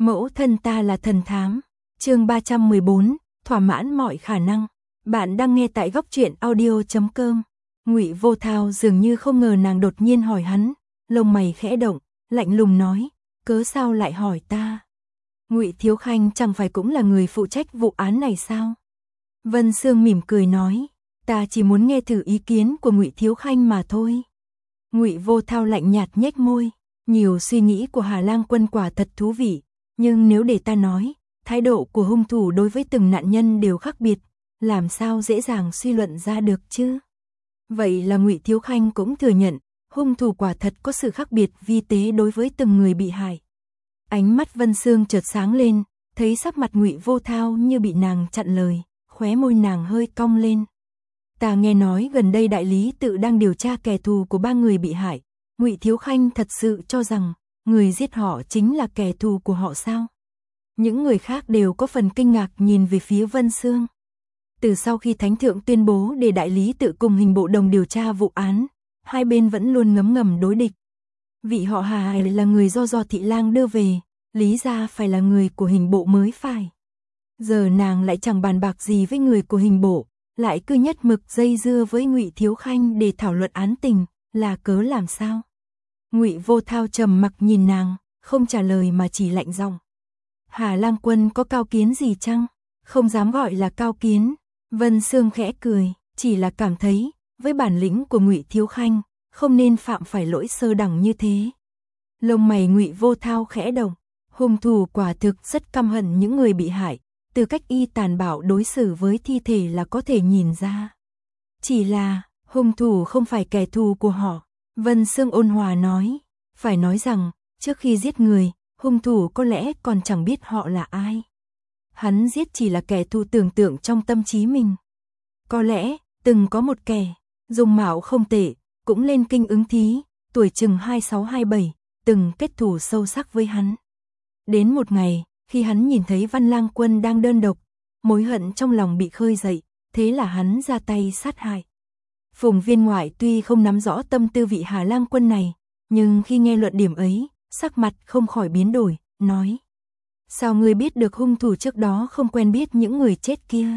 Mẫu thân ta là thần thám. Chương 314, thỏa mãn mọi khả năng. Bạn đang nghe tại góc truyện audio.com. Ngụy Vô Thao dường như không ngờ nàng đột nhiên hỏi hắn, lông mày khẽ động, lạnh lùng nói, cớ sao lại hỏi ta? Ngụy Thiếu Khanh chẳng phải cũng là người phụ trách vụ án này sao? Vân Sương mỉm cười nói, ta chỉ muốn nghe thử ý kiến của Ngụy Thiếu Khanh mà thôi. Ngụy Vô Thao lạnh nhạt nhếch môi, nhiều suy nghĩ của Hà Lang Quân quả thật thú vị, nhưng nếu để ta nói, thái độ của hung thủ đối với từng nạn nhân đều khác biệt, làm sao dễ dàng suy luận ra được chứ? Vậy là Ngụy Thiếu Khanh cũng thừa nhận, hung thủ quả thật có sự khác biệt vi tế đối với từng người bị hại. Ánh mắt Vân Sương chợt sáng lên, thấy sắc mặt Ngụy Vô Thao như bị nàng chặn lời, khóe môi nàng hơi cong lên. Ta nghe nói gần đây đại lý tự đang điều tra kẻ thù của 3 người bị hại, Ngụy Thiếu Khanh thật sự cho rằng người giết họ chính là kẻ thù của họ sao? Những người khác đều có phần kinh ngạc nhìn về phía Vân Sương. Từ sau khi Thánh Thượng tuyên bố để đại lý tự cùng hình bộ đồng điều tra vụ án, hai bên vẫn luôn ngấm ngầm đối địch. Vị họ Hà là người do Thị Lang đưa về, lý ra phải là người của hình bộ mới phải. Giờ nàng lại chẳng bàn bạc gì với người của hình bộ, lại cứ nhất mực dây dưa với Ngụy Thiếu Khanh để thảo luận án tình, là cớ làm sao? Ngụy Vô Thao trầm mặc nhìn nàng, không trả lời mà chỉ lạnh giọng. Hà Lang Quân có cao kiến gì chăng? Không dám gọi là cao kiến. Vân Sương khẽ cười, chỉ là cảm thấy, với bản lĩnh của Ngụy Thiếu Khanh, không nên phạm phải lỗi sơ đẳng như thế. Lông mày Ngụy Vô Thao khẽ động, hung thủ quả thực rất căm hận những người bị hại, từ cách y tàn bạo đối xử với thi thể là có thể nhìn ra. Chỉ là, hung thủ không phải kẻ thù của họ. Vân Sương ôn hòa nói, phải nói rằng, trước khi giết người, hung thủ có lẽ còn chẳng biết họ là ai. Hắn giết chỉ là kẻ thù tưởng tượng trong tâm trí mình. Có lẽ, từng có một kẻ, dung mạo không tệ, cũng lên kinh ứng thí, tuổi chừng 26-27, từng kết thù sâu sắc với hắn. Đến một ngày, khi hắn nhìn thấy Văn Lang Quân đang đơn độc, mối hận trong lòng bị khơi dậy, thế là hắn ra tay sát hại. Phùng Viên Ngoại tuy không nắm rõ tâm tư vị Hà Lang Quân này, nhưng khi nghe luận điểm ấy, sắc mặt không khỏi biến đổi, nói. Sao ngươi biết được hung thủ trước đó không quen biết những người chết kia?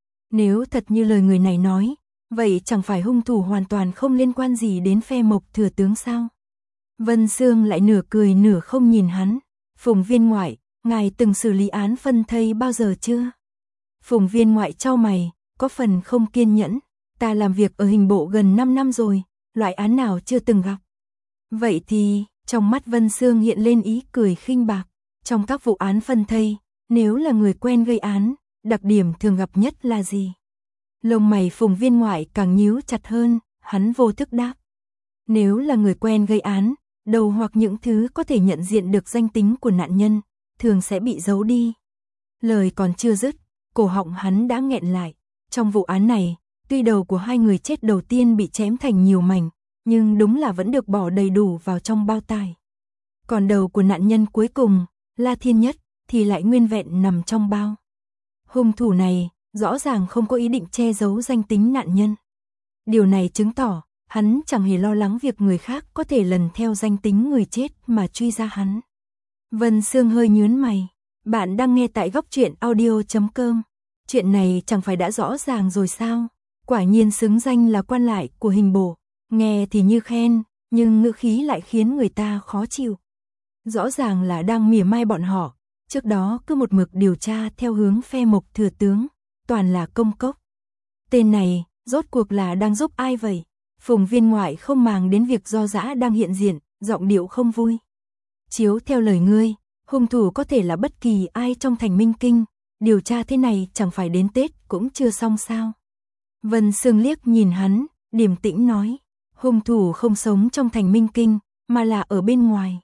Nếu thật như lời người này nói, vậy chẳng phải hung thủ hoàn toàn không liên quan gì đến phe Mộc thừa tướng sao? Vân Sương lại nửa cười nửa không nhìn hắn. Phùng Viên Ngoại, ngài từng xử lý án phân thây bao giờ chưa? Phùng Viên Ngoại chau mày, có phần không kiên nhẫn. Ta làm việc ở hình bộ gần 5 năm rồi, loại án nào chưa từng gặp. Vậy thì, trong mắt Vân Sương hiện lên ý cười khinh bạc. Trong các vụ án phân thây, nếu là người quen gây án, đặc điểm thường gặp nhất là gì? Lông mày Phùng Viên Ngoại càng nhíu chặt hơn, hắn vô thức đáp. Nếu là người quen gây án, đầu hoặc những thứ có thể nhận diện được danh tính của nạn nhân, thường sẽ bị giấu đi. Lời còn chưa dứt, cổ họng hắn đã nghẹn lại. Trong vụ án này, tuy đầu của hai người chết đầu tiên bị chém thành nhiều mảnh, nhưng đúng là vẫn được bỏ đầy đủ vào trong bao tải. Còn đầu của nạn nhân cuối cùng, La Thiên Nhất, thì lại nguyên vẹn nằm trong bao. Hung thủ này, rõ ràng không có ý định che giấu danh tính nạn nhân. Điều này chứng tỏ, hắn chẳng hề lo lắng việc người khác có thể lần theo danh tính người chết mà truy ra hắn. Vân Sương hơi nhướng mày. Bạn đang nghe tại góc truyện audio.com. Chuyện này chẳng phải đã rõ ràng rồi sao? Quả nhiên xứng danh là quan lại của hình bộ. Nghe thì như khen, nhưng ngữ khí lại khiến người ta khó chịu. Rõ ràng là đang mỉa mai bọn họ. Trước đó cứ một mực điều tra theo hướng phe Mộc thừa tướng, toàn là công cốc. Tên này, rốt cuộc là đang giúp ai vậy? Phùng Viên Ngoại không màng đến việc do dã đang hiện diện, giọng điệu không vui. Chiếu theo lời ngươi, hung thủ có thể là bất kỳ ai trong thành Minh Kinh, điều tra thế này chẳng phải đến Tết cũng chưa xong sao? Vân Sương liếc nhìn hắn, điềm tĩnh nói, hung thủ không sống trong thành Minh Kinh, mà là ở bên ngoài.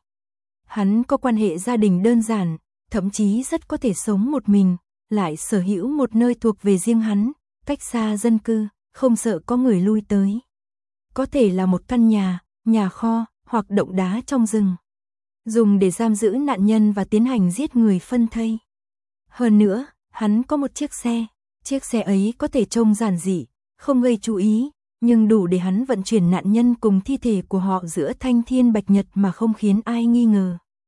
Hắn có quan hệ gia đình đơn giản, thậm chí rất có thể sống một mình, lại sở hữu một nơi thuộc về riêng hắn, cách xa dân cư, không sợ có người lui tới. Có thể là một căn nhà, nhà kho, hoặc động đá trong rừng. Dùng để giam giữ nạn nhân và tiến hành giết người phân thây. Hơn nữa, hắn có một chiếc xe ấy có thể trông giản dị, không gây chú ý, nhưng đủ để hắn vận chuyển nạn nhân cùng thi thể của họ giữa thanh thiên bạch nhật mà không khiến ai nghi ngờ.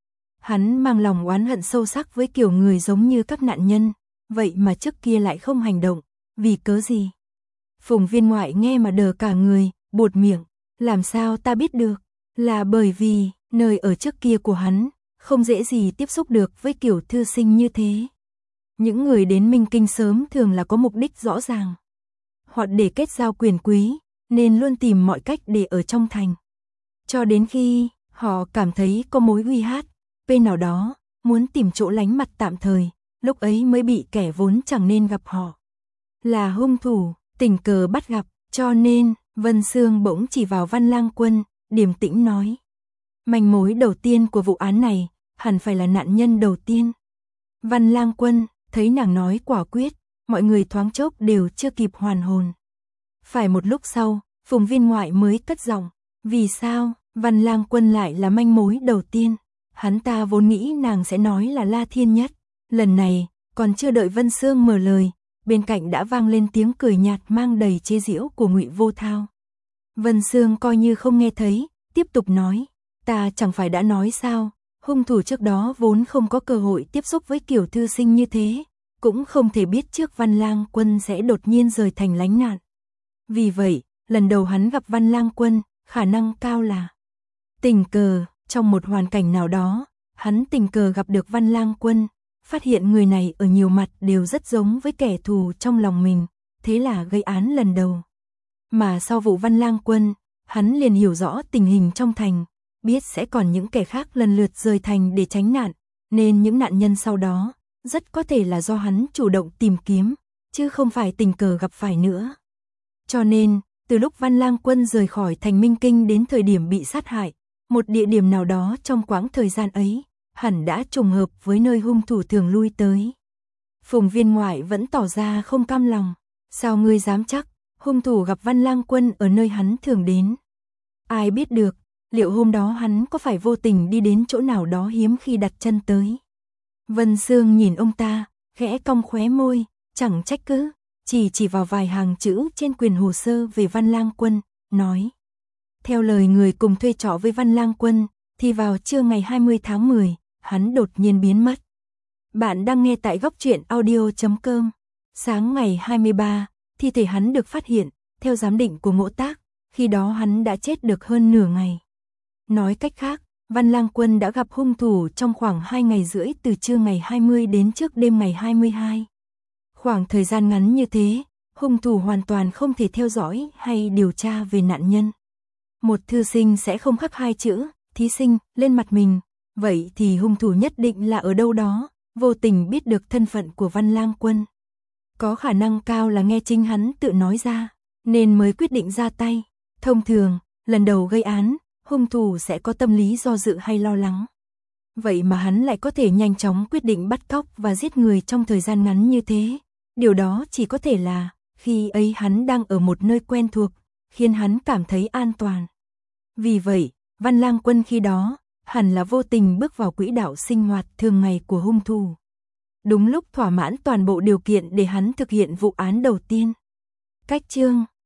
Hắn mang lòng oán hận sâu sắc với kiểu người giống như các nạn nhân, vậy mà trước kia lại không hành động, vì cớ gì? Phùng Viên Ngoại nghe mà đờ cả người, buột miệng, làm sao ta biết được? Là bởi vì, nơi ở trước kia của hắn, không dễ gì tiếp xúc được với kiểu thư sinh như thế. Những người đến Minh Kinh sớm thường là có mục đích rõ ràng. Hoặc để kết giao quyền quý, nên luôn tìm mọi cách để ở trong thành. Cho đến khi, họ cảm thấy có mối uy hiếp bên nào đó, muốn tìm chỗ lánh mặt tạm thời, lúc ấy mới bị kẻ vốn chẳng nên gặp họ. Là hung thủ, tình cờ bắt gặp, cho nên, Vân Sương bỗng chỉ vào Văn Lang Quân, điềm tĩnh nói. Manh mối đầu tiên của vụ án này, hẳn phải là nạn nhân đầu tiên. Văn Lang Quân, thấy nàng nói quả quyết, mọi người thoáng chốc đều chưa kịp hoàn hồn. Phải một lúc sau, Phùng Viên Ngoại mới cất giọng, vì sao, Văn Lang Quân lại là manh mối đầu tiên? Hắn ta vốn nghĩ nàng sẽ nói là La Thiên Nhất. Lần này, còn chưa đợi Vân Sương mở lời, bên cạnh đã vang lên tiếng cười nhạt mang đầy chế giễu của Ngụy Vô Thao. Vân Sương coi như không nghe thấy, tiếp tục nói, ta chẳng phải đã nói sao, hung thủ trước đó vốn không có cơ hội tiếp xúc với kiểu thư sinh như thế, cũng không thể biết trước Văn Lang Quân sẽ đột nhiên rời thành lánh nạn. Vì vậy, lần đầu hắn gặp Văn Lang Quân, khả năng cao là tình cờ, trong một hoàn cảnh nào đó, hắn tình cờ gặp được Văn Lang Quân, phát hiện người này ở nhiều mặt đều rất giống với kẻ thù trong lòng mình, thế là gây án lần đầu. Mà sau vụ Văn Lang Quân, hắn liền hiểu rõ tình hình trong thành, biết sẽ còn những kẻ khác lần lượt rời thành để tránh nạn, nên những nạn nhân sau đó, rất có thể là do hắn chủ động tìm kiếm, chứ không phải tình cờ gặp phải nữa. Cho nên, từ lúc Văn Lang Quân rời khỏi thành Minh Kinh đến thời điểm bị sát hại, một địa điểm nào đó trong quãng thời gian ấy, hẳn đã trùng hợp với nơi hung thủ thường lui tới. Phùng Viên Ngoại vẫn tỏ ra không cam lòng, sao ngươi dám chắc, hung thủ gặp Văn Lang Quân ở nơi hắn thường đến? Ai biết được, liệu hôm đó hắn có phải vô tình đi đến chỗ nào đó hiếm khi đặt chân tới? Vân Sương nhìn ông ta, khẽ cong khóe môi, chẳng trách cứ, chỉ vào vài hàng chữ trên quyển hồ sơ về Văn Lang Quân, nói. Theo lời người cùng thuê trọ với Văn Lang Quân, thì vào trưa ngày 20 tháng 10, hắn đột nhiên biến mất. Bạn đang nghe tại góc truyện audio.com. Sáng ngày 23, thi thể hắn được phát hiện, theo giám định của Ngỗ Tác, khi đó hắn đã chết được hơn nửa ngày. Nói cách khác, Văn Lang Quân đã gặp hung thủ trong khoảng 2 ngày rưỡi từ trưa ngày 20 đến trước đêm ngày 22. Khoảng thời gian ngắn như thế, hung thủ hoàn toàn không thể theo dõi hay điều tra về nạn nhân. Một thư sinh sẽ không khắc 2 chữ, thí sinh, lên mặt mình, vậy thì hung thủ nhất định là ở đâu đó, vô tình biết được thân phận của Văn Lang Quân. Có khả năng cao là nghe chính hắn tự nói ra, nên mới quyết định ra tay. Thông thường, lần đầu gây án, hung thủ sẽ có tâm lý do dự hay lo lắng. Vậy mà hắn lại có thể nhanh chóng quyết định bắt cóc và giết người trong thời gian ngắn như thế. Điều đó chỉ có thể là, khi ấy hắn đang ở một nơi quen thuộc, khiến hắn cảm thấy an toàn. Vì vậy, Văn Lang Quân khi đó, hẳn là vô tình bước vào quỹ đạo sinh hoạt thường ngày của hung thủ. Đúng lúc thỏa mãn toàn bộ điều kiện để hắn thực hiện vụ án đầu tiên. Cách chương